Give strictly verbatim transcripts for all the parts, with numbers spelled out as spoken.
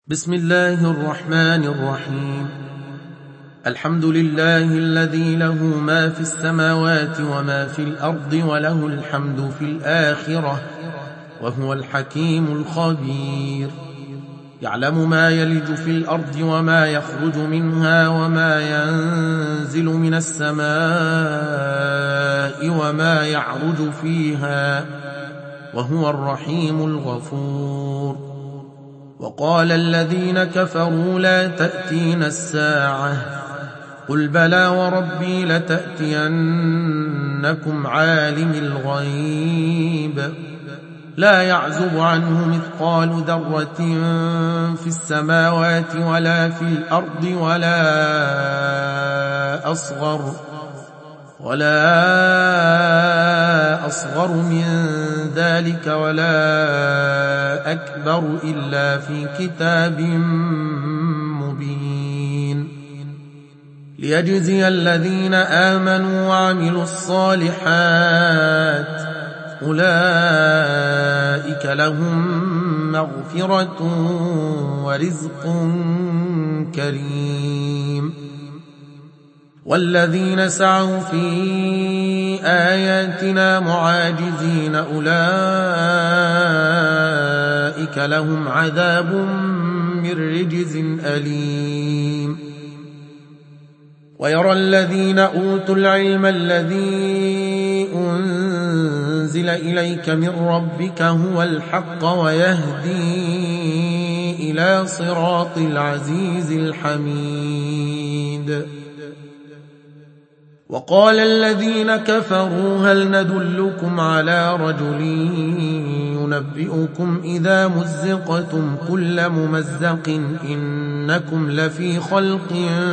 بسم الله الرحمن الرحيم. الحمد لله الذي له ما في السماوات وما في الأرض وله الحمد في الآخرة وهو الحكيم الخبير. يعلم ما يلج في الأرض وما يخرج منها وما ينزل من السماء وما يعرج فيها وهو الرحيم الغفور. وقال الذين كفروا لا تأتينا الساعة قل بلى وربي لتأتينكم عالم الغيب لا يعزب عنه مثقال ذرة في السماوات ولا في الأرض ولا أصغر ولا أصغر من ذلك ولا أكبر إلا في كتاب مبين ليجزي الذين آمنوا وعملوا الصالحات أولئك لهم مغفرة ورزق كريم. والذين سعوا في آياتنا معاجزين أولئك لهم عذاب من رجز أليم. ويرى الذين أوتوا العلم الذي أنزل إليك من ربك هو الحق ويهدي إلى صراط العزيز الحميد. وقال الذين كفروا هل ندلكم على رجل ينبئكم إذا مزقتم كل ممزق إنكم لفي خلق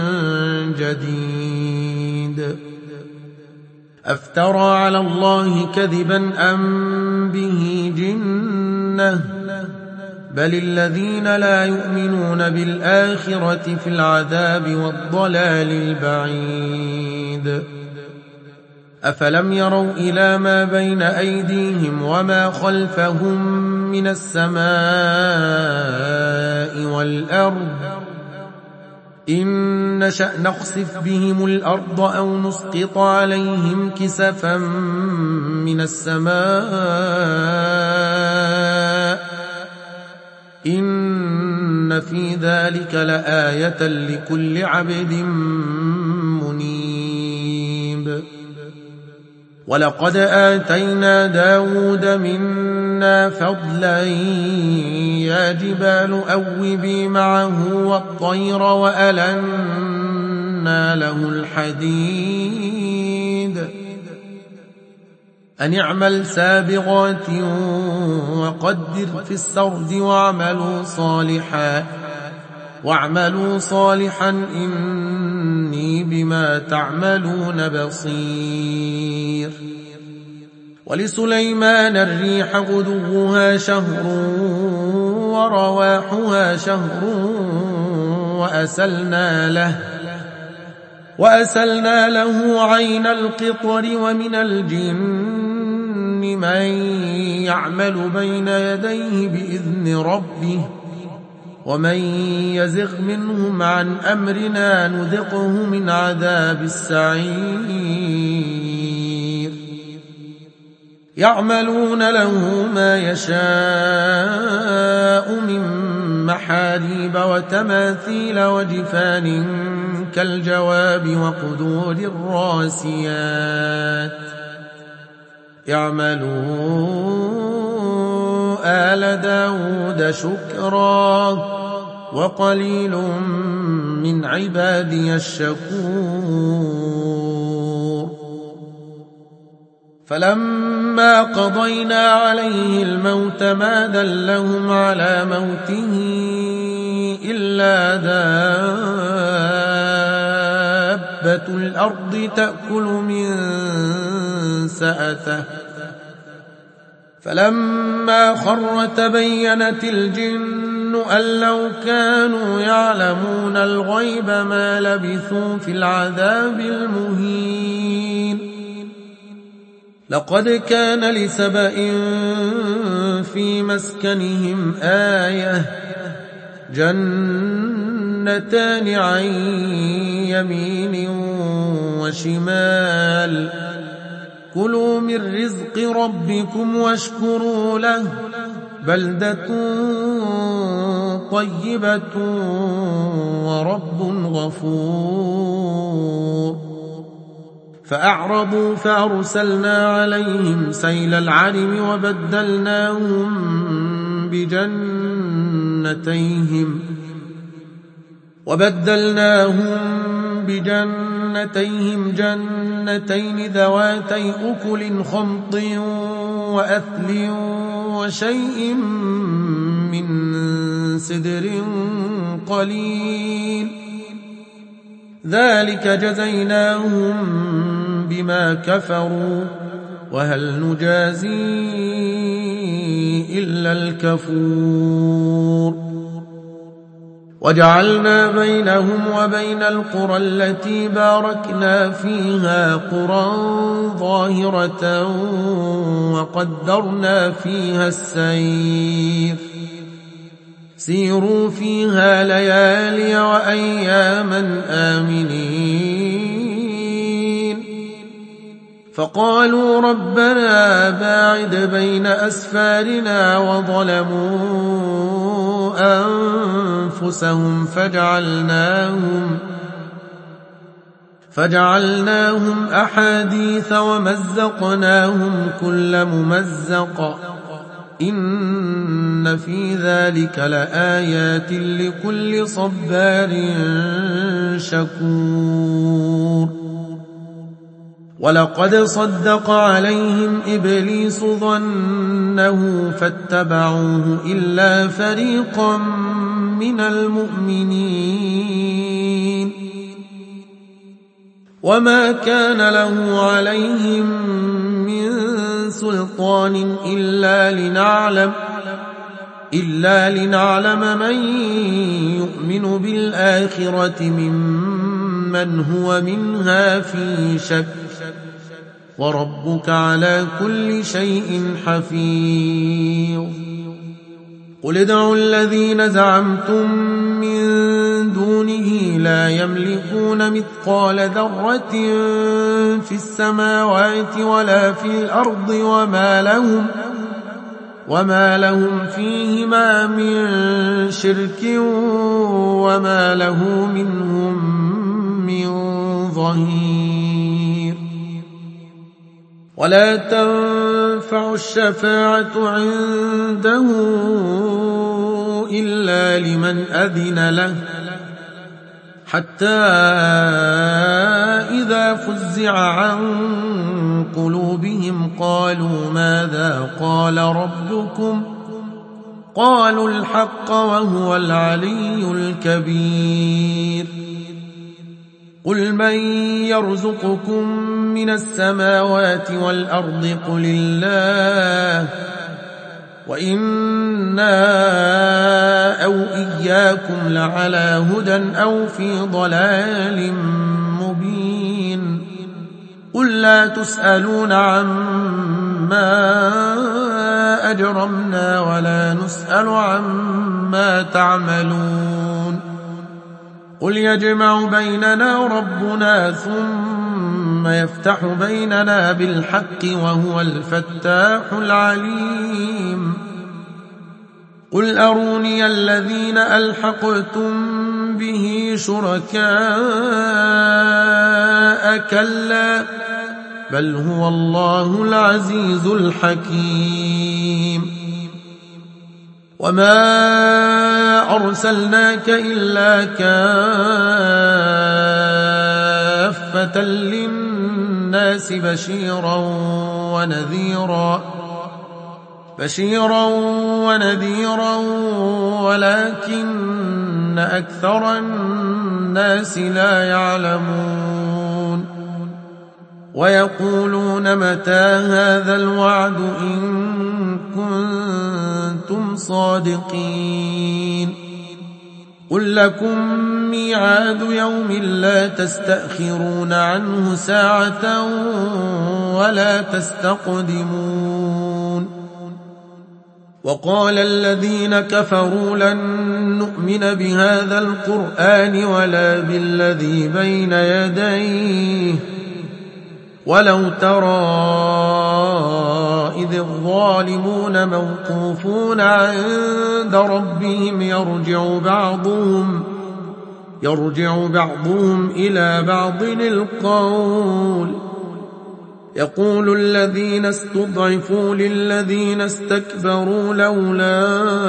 جديد أفترى على الله كذبا أم به جنة بل الذين لا يؤمنون بالآخرة في العذاب والضلال البعيد. أفلم يروا إلى ما بين أيديهم وما خلفهم من السماء والأرض إن نشأ نخسف بهم الأرض أو نسقط عليهم كسفا من السماء إن في ذلك لآية لكل عبد منيب. ولقد آتينا داود منا فضلا يا جبال أوبي معه والطير وألنا له الحديد أن اعمل سابغات وقدر في السرد واعملوا صالحا واعملوا صالحا إني بما تعملون بصير. ولسليمان الريح غدوها شهر ورواحها شهر وأسلنا له وأسلنا له عين القطر ومن الجن من يعمل بين يديه بإذن ربه ومن يزغ منهم عن أمرنا نذقه من عذاب السعير. يعملون له ما يشاء من محاريب وتماثيل وجفان كالجواب وقدور الراسيات اعملوا آل داود شكرا وقليل من عبادي الشكور. فلما قضينا عليه الموت ما دلهم على موته إلا دابة الأرض تأكل من سأته فلما خر تبينت الجن أن لو كانوا يعلمون الغيب ما لبثوا في العذاب المهين. لقد كان لسبإ في مسكنهم آية جنتان عن يمين وشمال كلوا من رزق ربكم واشكروا له بلدة طيبة ورب غفور فأعرضوا فأرسلنا عليهم سيل العرم وبدلناهم بجنتيهم وبدلناهم بجنتيهم جنتين ذواتي أكل خمط وأثل وشيء من سدر قليل ذلك جزيناهم بما كفروا وهل نجازي إلا الكفور وجعلنا بينهم وبين القرى التي باركنا فيها قرى ظاهرة وقدرنا فيها السير سيروا فيها ليالي وأياما آمنين فقالوا ربنا باعد بين أسفارنا وظلموا أنفسهم فجعلناهم فجعلناهم أحاديث ومزقناهم كل ممزق إن في ذلك لآيات لكل صبار شكور ولقد صدق عليهم إبليس ظنه فاتبعوه إلا فريقا من المؤمنين وما كان له عليهم من سلطان إلا لنعلم إلا لنعلم من يؤمن بالآخرة ممن هو منها في شك وربك على كل شيء حفيظ قل ادعوا الذين زعمتم من دونه لا يملكون مثقال ذرة في السماوات ولا في الأرض وما لهم وما لهم فيهما من شرك وما له منهم من ظهير ولا تنفع الشفاعة عنده إلا لمن أذن له حتى إذا فزع عن قلوبهم قالوا ماذا قال ربكم قالوا الحق وهو العلي الكبير قل من يرزقكم من السماوات والأرض قل الله وإنا أو إياكم لعلى هدى أو في ضلال مبين قل لا تسألون عما أجرمنا ولا نسأل عما تعملون قل يجمع بيننا ربنا ثم يفتح بيننا بالحق وهو الفتاح العليم قل أروني الذين ألحقتم به شركاء كلا بل هو الله العزيز الحكيم وما أرسلناك إلا كافة للناس بشيرا ونذيرا بشيرا ونذيرا ولكن أكثر الناس لا يعلمون ويقولون متى هذا الوعد إن كنتم صادقين قل لكم ميعاد يوم لا تستأخرون عنه ساعة ولا تستقدمون وقال الذين كفروا لن نؤمن بهذا القرآن ولا بالذي بين يديه ولو ترى إذ الظالمون موقوفون عند ربهم يرجع بعضهم يرجع بعضهم إلى بعض القول يقول الذين استضعفوا للذين استكبروا لولا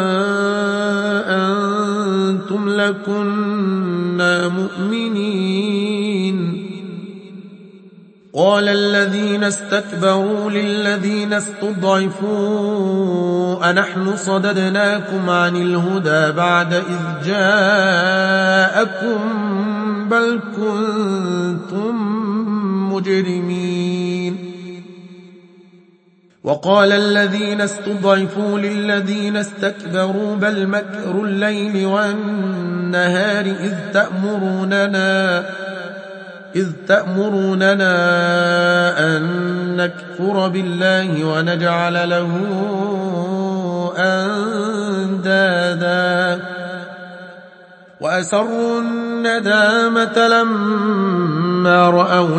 أنتم لكنا مؤمنين قال الذين استكبروا للذين استضعفوا أنحن صددناكم عن الهدى بعد إذ جاءكم بل كنتم مجرمين وقال الذين استضعفوا للذين استكبروا بل مكر الليل والنهار إذ تأمروننا إذ تأمروننا أن نكفر بالله ونجعل له أندادا وأسروا الندامة لما رأوا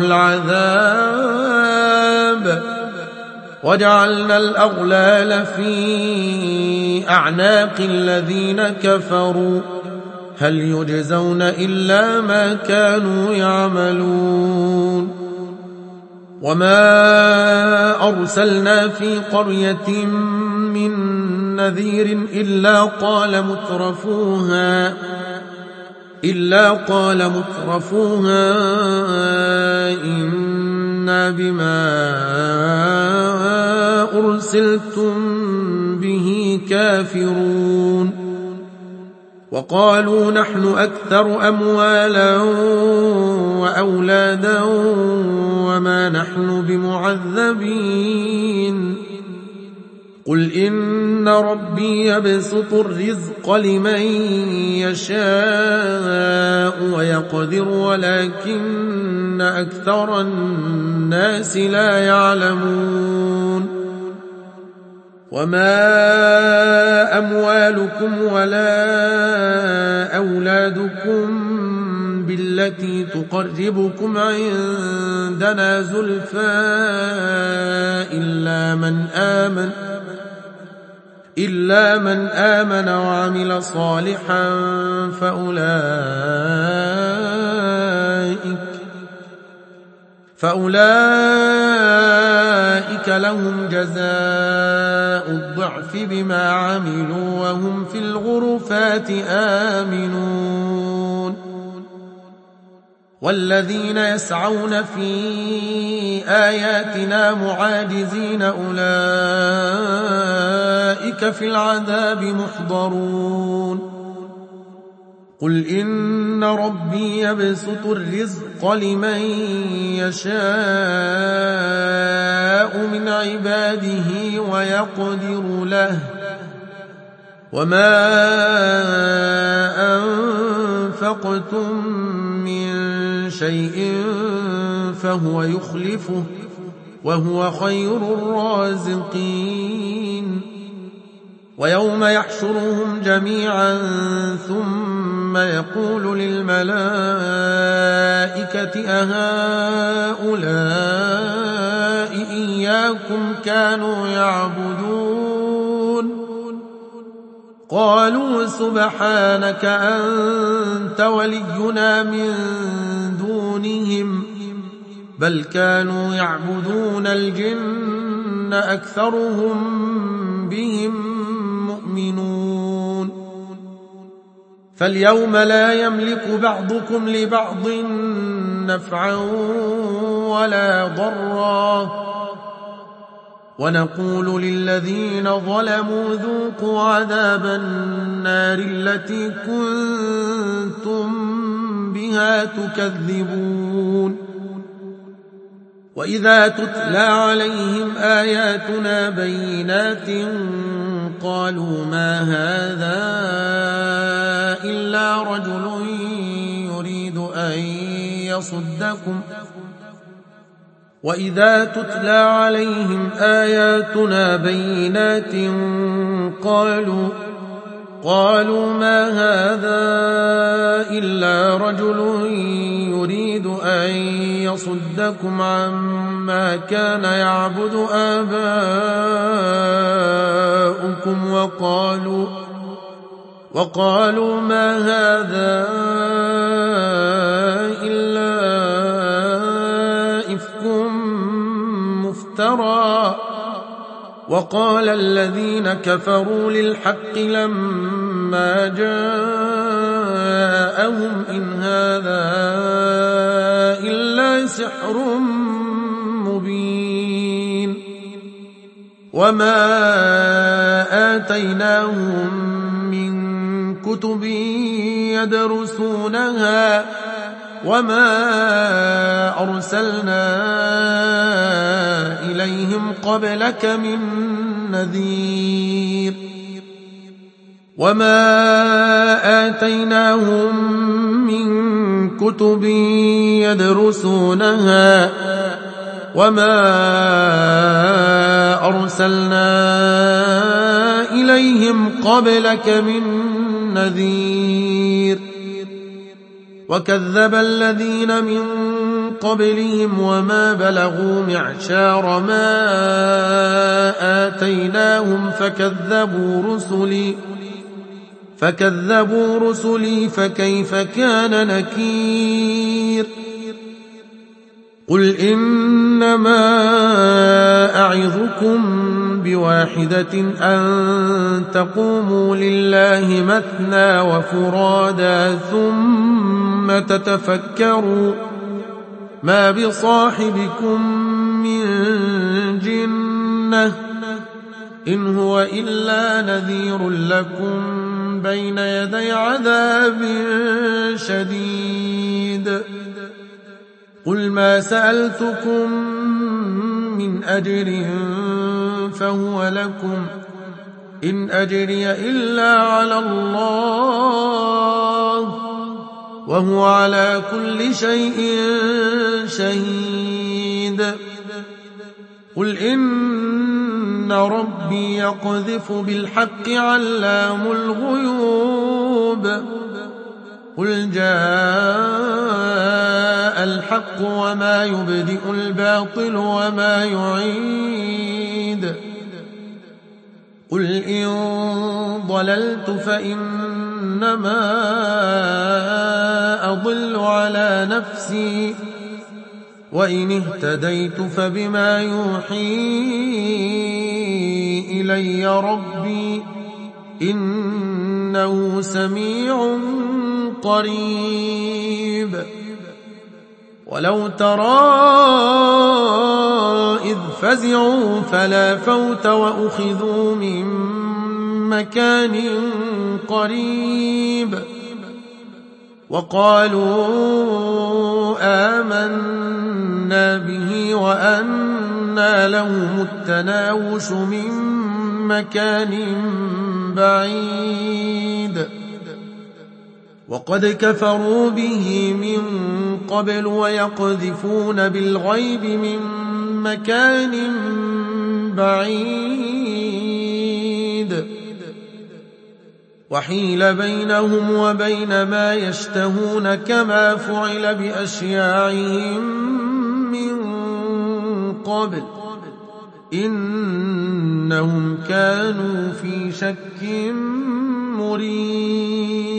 العذاب وجعلنا الأغلال في أعناق الذين كفروا هل يجزون إلا ما كانوا يعملون وما أرسلنا في قرية من نذير إلا قال مترفوها إلا قال مترفوها إنا بما أرسلتم به كافرون وقالوا نحن أكثر أموالا وأولادا وما نحن بمعذبين قل إن ربي يبسط الرزق لمن يشاء ويقدر ولكن أكثر الناس لا يعلمون وما أموالكم ولا أولادكم بالتي تقربكم عندنا زلفى إلا من آمن إلا من آمن وعمل صالحا فأولئك فأولئك لهم جزاء الضعف بما عملوا وهم في الغرفات آمنون والذين يسعون في آياتنا معاجزين أولئك في العذاب محضرون قل إن ربي يبسط الرزق لمن يشاء من عباده ويقدر له وما أنفقتم من شيء فهو يخلفه وهو خير الرازقين ويوم يحشرهم جميعا ثم يقول للملائكة أهؤلاء إياكم كانوا يعبدون قالوا سبحانك أنت ولينا من دونهم بل كانوا يعبدون الجن أكثرهم بهم مؤمنون فاليوم لا يملك بعضكم لبعض نفعا ولا ضرا ونقول للذين ظلموا ذوقوا عذاب النار التي كنتم بها تكذبون وإذا تتلى عليهم آياتنا بينات قالوا ما هذا إلا رجل يريد أن يصدكم وإذا تتلى عليهم آياتنا بينات قالوا قالوا ما هذا إلا رجل يريد أن يصدكم عما كان يعبد آباؤكم وقالوا وقالوا ما هذا إلا إفك مفترى. وقال الذين كفروا للحق لما جاءهم إن هذا إلا سحر مبين. وما آتيناهم من كتب يدرسونها وما أرسلنا إليهم قبلك من نذير. وما آتيناهم من كتب يدرسونها وما أرسلنا إليهم قبلك من نذير. وكذب الذين من قبلهم وما بلغوا معشار ما آتيناهم فكذبوا رسلي فكذبوا رسلي فكيف كان نكير. قل إنما أعظكم بواحدة أن تقوموا لله مثنى وفرادا ثم تتفكروا ما بصاحبكم من جنة إن هو إلا نذير لكم بين يدي عذاب شديد. قل ما سألتكم من أجر فهو لكم إن أجري إلا على الله وهو على كل شيء شهيد. قل إن ربي يقذف بالحق علام الغيوب. قل جاء الحق وما يبدئ الباطل وما يعيد. قل إن ضللت فإنما أضل على نفسي وإن اهتديت فبما يوحي إلي ربي إنه سميع قريب. ولو ترى إذ فزعوا فلا فوت وأخذوا من مكان قريب وقالوا آمنا به وأنى لهم التناوش من مكان بعيد وقد كفروا به من قبل ويقذفون بالغيب من مكان بعيد وحيل بينهم وبين ما يشتهون كما فعل بأشياعهم من قبل إنهم كانوا في شك مريب.